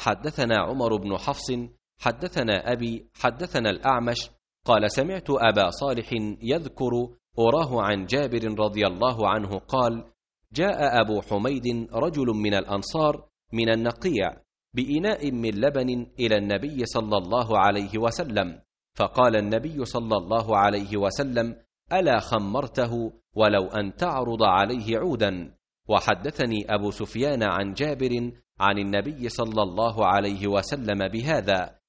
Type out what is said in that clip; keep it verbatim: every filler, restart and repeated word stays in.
حدثنا عمر بن حفص حدثنا أبي حدثنا الأعمش قال سمعت أبا صالح يذكر أراه عن جابر رضي الله عنه قال جاء أبو حميد رجل من الأنصار من النقيع بإناء من لبن إلى النبي صلى الله عليه وسلم، فقال النبي صلى الله عليه وسلم ألا خمرته ولو أن تعرض عليه عودا. وحدثني أبو سفيان عن جابر عن النبي صلى الله عليه وسلم بهذا،